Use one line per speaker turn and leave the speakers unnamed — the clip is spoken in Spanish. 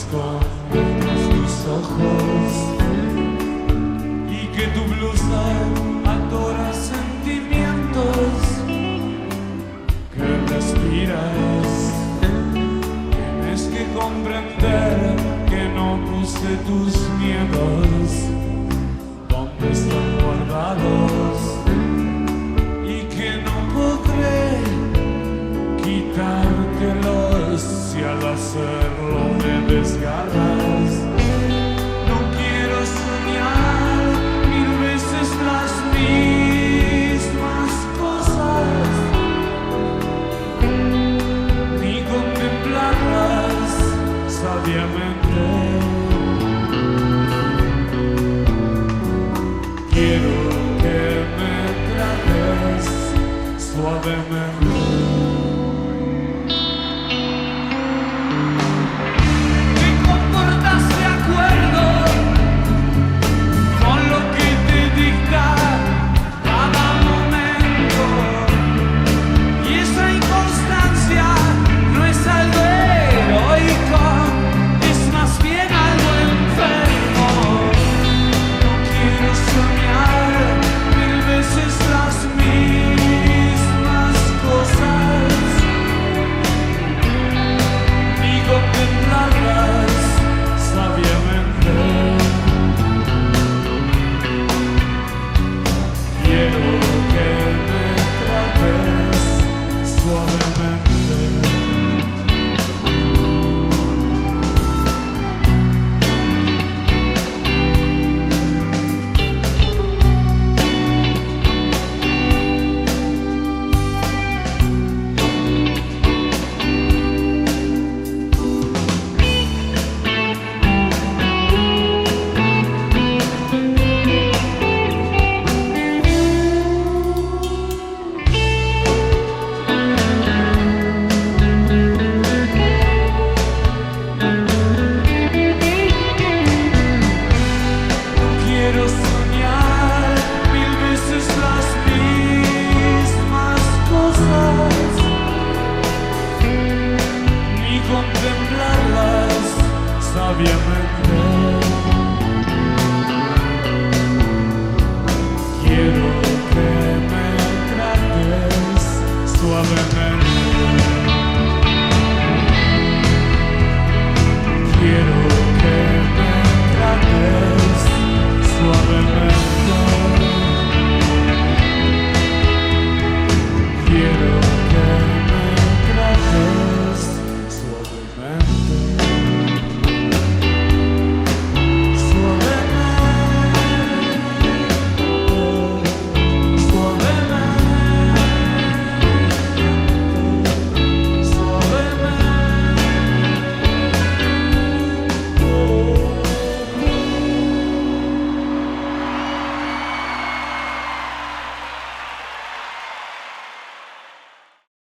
escondes tus ojos y que tu blusa atora sentimientos que respiras. Tienes que comprender que no puse tus miedos donde están guardados y que no podré quitártelos si al hacerlo me desgarras. No quiero soñar mil veces las mismas cosas ni contemplarlas sabiamente. Quiero que me trates suavemente.